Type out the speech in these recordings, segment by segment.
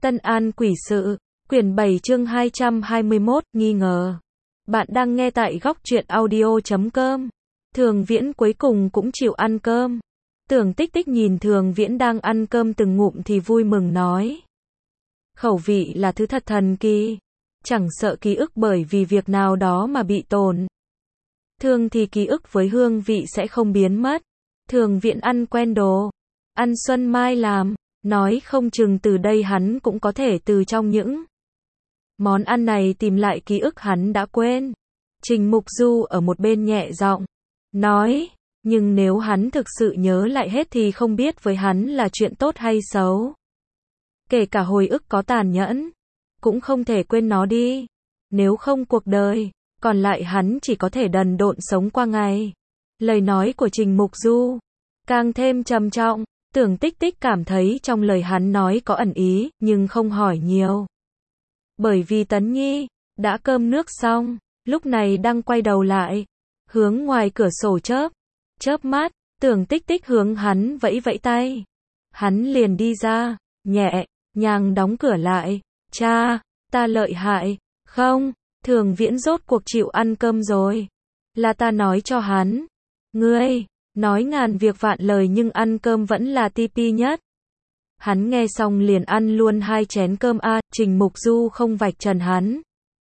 Tân An quỷ sự, quyển 7 chương 221, nghi ngờ. Bạn đang nghe tại góc truyện audio.com. Thường Viễn cuối cùng cũng chịu ăn cơm. Tưởng Tích Tích nhìn Thường Viễn đang ăn cơm từng ngụm thì vui mừng nói. Khẩu vị là thứ thật thần kỳ. Chẳng sợ ký ức bởi vì việc nào đó mà bị tổn. Thường thì ký ức với hương vị sẽ không biến mất. Thường Viễn ăn quen đồ. Ăn Xuân Mai làm. Nói không chừng từ đây hắn cũng có thể từ trong những món ăn này tìm lại ký ức hắn đã quên. Trình Mục Du ở một bên nhẹ giọng nói, nhưng nếu hắn thực sự nhớ lại hết thì không biết với hắn là chuyện tốt hay xấu. Kể cả hồi ức có tàn nhẫn, cũng không thể quên nó đi. Nếu không cuộc đời còn lại hắn chỉ có thể đần độn sống qua ngày. Lời nói của Trình Mục Du càng thêm trầm trọng. Tưởng Tích Tích cảm thấy trong lời hắn nói có ẩn ý, nhưng không hỏi nhiều. Bởi vì Tấn Nhi đã cơm nước xong, lúc này đang quay đầu lại, hướng ngoài cửa sổ chớp mắt, Tưởng Tích Tích hướng hắn vẫy vẫy tay. Hắn liền đi ra, nhẹ nhàng đóng cửa lại. Cha, ta lợi hại, không? Thường Viễn rốt cuộc chịu ăn cơm rồi. Là ta nói cho hắn. Ngươi nói ngàn việc vạn lời nhưng ăn cơm vẫn là tipi nhất. Hắn nghe xong liền ăn luôn 2 chén cơm a. Trình Mục Du không vạch trần hắn.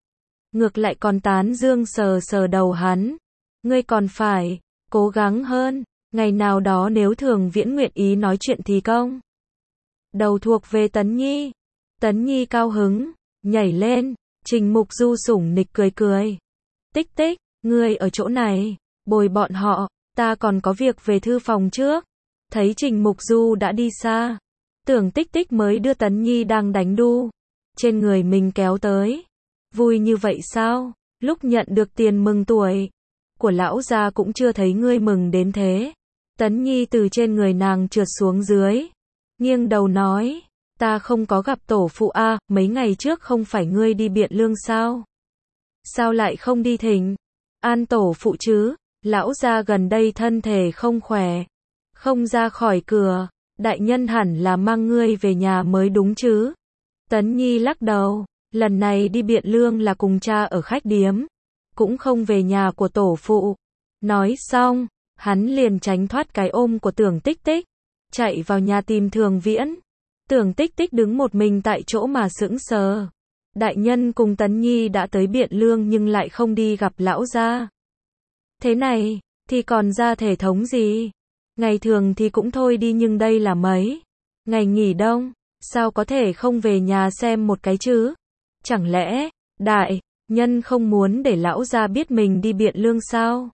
Ngược lại còn tán dương sờ sờ đầu hắn. Ngươi còn phải cố gắng hơn. Ngày nào đó nếu Thường Viễn nguyện ý nói chuyện thì công đầu thuộc về Tấn Nhi. Tấn Nhi cao hứng, nhảy lên. Trình Mục Du sủng nịch cười cười. Tích Tích, ngươi ở chỗ này, bồi bọn họ. Ta còn có việc về thư phòng trước. Thấy Trình Mục Du đã đi xa, Tưởng Tích Tích mới đưa Tấn Nhi đang đánh đu trên người mình kéo tới. Vui như vậy sao? Lúc nhận được tiền mừng tuổi của lão gia cũng chưa thấy ngươi mừng đến thế. Tấn Nhi từ trên người nàng trượt xuống dưới, nghiêng đầu nói, ta không có gặp tổ phụ a. Mấy ngày trước không phải ngươi đi Biện Lương sao? Sao lại không đi thỉnh an tổ phụ chứ? Lão gia gần đây thân thể không khỏe, không ra khỏi cửa. Đại nhân hẳn là mang ngươi về nhà mới đúng chứ? Tấn Nhi lắc đầu, lần này đi Biện Lương là cùng cha ở khách điếm, cũng không về nhà của tổ phụ. Nói xong, hắn liền tránh thoát cái ôm của Tưởng Tích Tích, chạy vào nhà tìm Thường Viễn. Tưởng Tích Tích đứng một mình tại chỗ mà sững sờ. Đại nhân cùng Tấn Nhi đã tới Biện Lương nhưng lại không đi gặp lão gia. Thế này, thì còn ra thể thống gì? Ngày thường thì cũng thôi đi nhưng đây là mấy ngày nghỉ đông, sao có thể không về nhà xem một cái chứ? Chẳng lẽ, đại nhân không muốn để lão gia biết mình đi Biện Lương sao?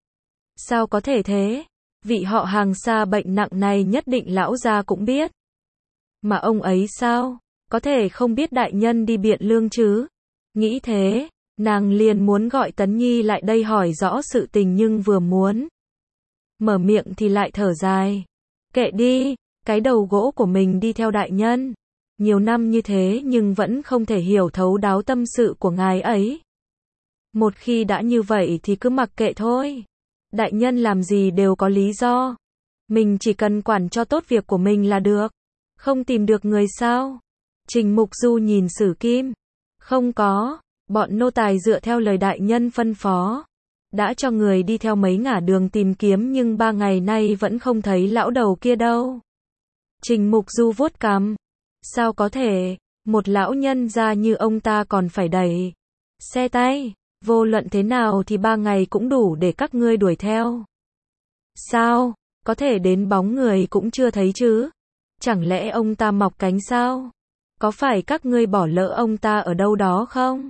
Sao có thể thế? Vị họ hàng xa bệnh nặng này nhất định lão gia cũng biết. Mà ông ấy sao? Có thể không biết đại nhân đi Biện Lương chứ? Nghĩ thế, nàng liền muốn gọi Tấn Nhi lại đây hỏi rõ sự tình nhưng vừa muốn mở miệng thì lại thở dài. Kệ đi, cái đầu gỗ của mình đi theo đại nhân. Nhiều năm như thế nhưng vẫn không thể hiểu thấu đáo tâm sự của ngài ấy. Một khi đã như vậy thì cứ mặc kệ thôi. Đại nhân làm gì đều có lý do. Mình chỉ cần quản cho tốt việc của mình là được. Không tìm được người sao? Trình Mục Du nhìn Sử Kim. Không có. Bọn nô tài dựa theo lời đại nhân phân phó, đã cho người đi theo mấy ngả đường tìm kiếm nhưng 3 ngày nay vẫn không thấy lão đầu kia đâu. Trình Mục Du vuốt cằm. Sao có thể, một lão nhân gia như ông ta còn phải đẩy xe tay, vô luận thế nào thì 3 ngày cũng đủ để các ngươi đuổi theo. Sao, có thể đến bóng người cũng chưa thấy chứ? Chẳng lẽ ông ta mọc cánh sao? Có phải các ngươi bỏ lỡ ông ta ở đâu đó không?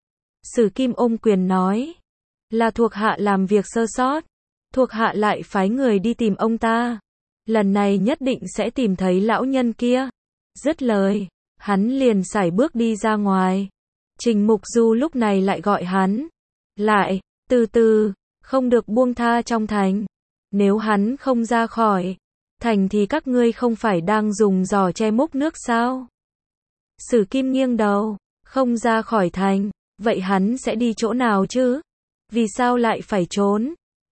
Sử Kim ôm quyền nói, là thuộc hạ làm việc sơ sót, thuộc hạ lại phái người đi tìm ông ta. Lần này nhất định sẽ tìm thấy lão nhân kia. Dứt lời, hắn liền sải bước đi ra ngoài. Trình Mục Du lúc này lại gọi hắn lại, từ từ, không được buông tha trong thành. Nếu hắn không ra khỏi thành thì các ngươi không phải đang dùng giò che múc nước sao? Sử Kim nghiêng đầu, không ra khỏi thành. Vậy hắn sẽ đi chỗ nào chứ? Vì sao lại phải trốn?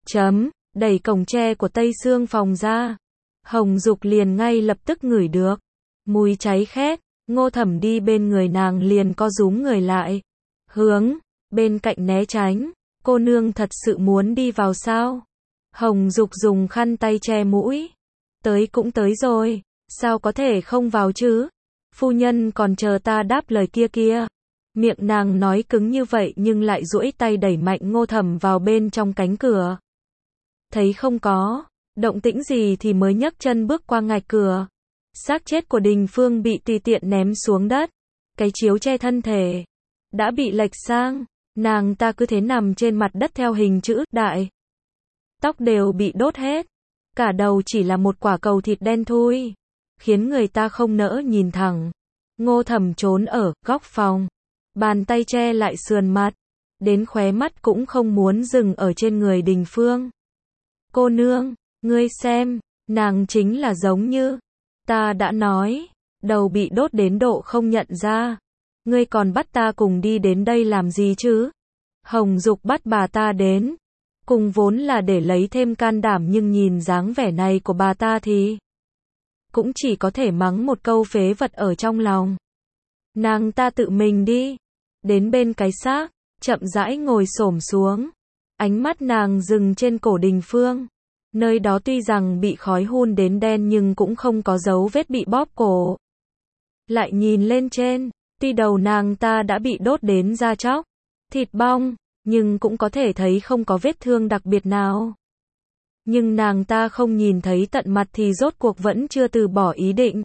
Đẩy cổng tre của Tây Sương phòng ra. Hồng Dục liền ngay lập tức ngửi được mùi cháy khét, Ngô Thẩm đi bên người nàng liền co rúm người lại, hướng bên cạnh né tránh. Cô nương thật sự muốn đi vào sao? Hồng Dục dùng khăn tay che mũi. Tới cũng tới rồi, sao có thể không vào chứ? Phu nhân còn chờ ta đáp lời kia kia. Miệng nàng nói cứng như vậy nhưng lại duỗi tay đẩy mạnh Ngô Thẩm vào bên trong cánh cửa. Thấy không có động tĩnh gì thì mới nhấc chân bước qua ngạch cửa. Xác chết của Đình Phương bị tùy tiện ném xuống đất. Cái chiếu che thân thể đã bị lệch sang, nàng ta cứ thế nằm trên mặt đất theo hình chữ đại. Tóc đều bị đốt hết, cả đầu chỉ là một quả cầu thịt đen thui, khiến người ta không nỡ nhìn thẳng. Ngô Thẩm trốn ở góc phòng, bàn tay che lại sườn mặt, đến khóe mắt cũng không muốn dừng ở trên người Đình Phương. Cô nương, ngươi xem, nàng chính là giống như ta đã nói, đầu bị đốt đến độ không nhận ra. Ngươi còn bắt ta cùng đi đến đây làm gì chứ? Hồng Dục bắt bà ta đến, cùng vốn là để lấy thêm can đảm nhưng nhìn dáng vẻ này của bà ta thì cũng chỉ có thể mắng một câu phế vật ở trong lòng. Nàng ta tự mình đi đến bên cái xác, chậm rãi ngồi xổm xuống. Ánh mắt nàng dừng trên cổ Đình Phương. Nơi đó tuy rằng bị khói hun đến đen nhưng cũng không có dấu vết bị bóp cổ. Lại nhìn lên trên, tuy đầu nàng ta đã bị đốt đến da chóc, thịt bong, nhưng cũng có thể thấy không có vết thương đặc biệt nào. Nhưng nàng ta không nhìn thấy tận mặt thì rốt cuộc vẫn chưa từ bỏ ý định.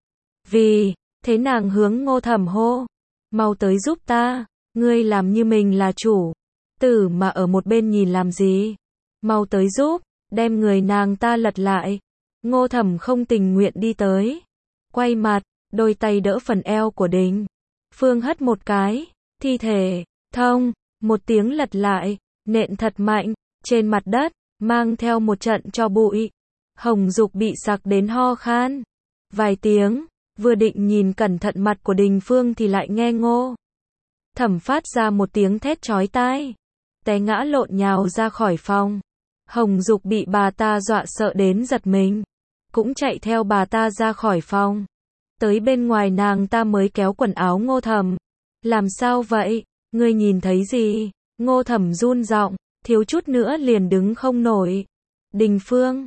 Vì thế nàng hướng Ngô Thẩm hô, mau tới giúp ta, ngươi làm như mình là chủ tử mà ở một bên nhìn làm gì, mau tới giúp. Đem người nàng ta lật lại. Ngô Thẩm không tình nguyện đi tới, quay mặt, đôi tay đỡ phần eo của Đình Phương hất một cái, thi thể thông một tiếng lật lại, nện thật mạnh trên mặt đất, mang theo một trận tro bụi. Hồng Dục bị sặc đến ho khan vài tiếng, vừa định nhìn cẩn thận mặt của Đình Phương thì lại nghe Ngô Thẩm phát ra một tiếng thét chói tai, té ngã lộn nhào ra khỏi phòng. Hồng Dục bị bà ta dọa sợ đến giật mình, cũng chạy theo bà ta ra khỏi phòng. Tới bên ngoài nàng ta mới kéo quần áo Ngô Thẩm. Làm sao vậy? Ngươi nhìn thấy gì? Ngô Thẩm run giọng, thiếu chút nữa liền đứng không nổi. Đình Phương,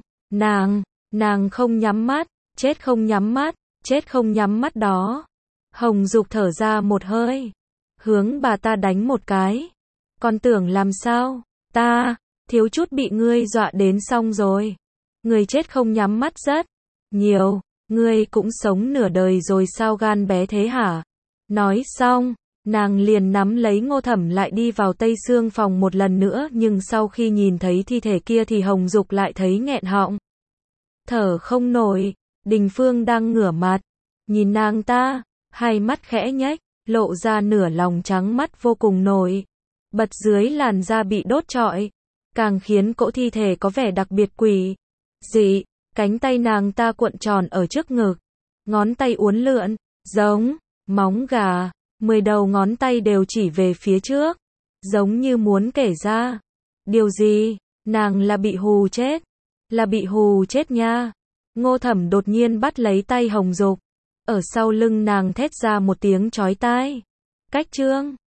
nàng không nhắm mắt, chết không nhắm mắt, chết không nhắm mắt đó. Hồng Dục thở ra một hơi, hướng bà ta đánh một cái. Con tưởng làm sao? Ta thiếu chút bị ngươi dọa đến xong rồi. Người chết không nhắm mắt rất nhiều, ngươi cũng sống nửa đời rồi sao gan bé thế hả? Nói xong, nàng liền nắm lấy Ngô Thẩm lại đi vào Tây Xương phòng một lần nữa, nhưng sau khi nhìn thấy thi thể kia thì Hồng Dục lại thấy nghẹn họng. Thở không nổi. Đình Phương đang ngửa mặt, nhìn nàng ta, hai mắt khẽ nhếch, lộ ra nửa lòng trắng mắt vô cùng nổi bật dưới làn da bị đốt trọi, càng khiến cỗ thi thể có vẻ đặc biệt quỷ dị. Cánh tay nàng ta cuộn tròn ở trước ngực, ngón tay uốn lượn, giống móng gà, 10 đầu ngón tay đều chỉ về phía trước, giống như muốn kể ra điều gì. Nàng là bị hù chết, là bị hù chết nha. Ngô Thẩm đột nhiên bắt lấy tay Hồng Dục, ở sau lưng nàng thét ra một tiếng chói tai. Cách trương.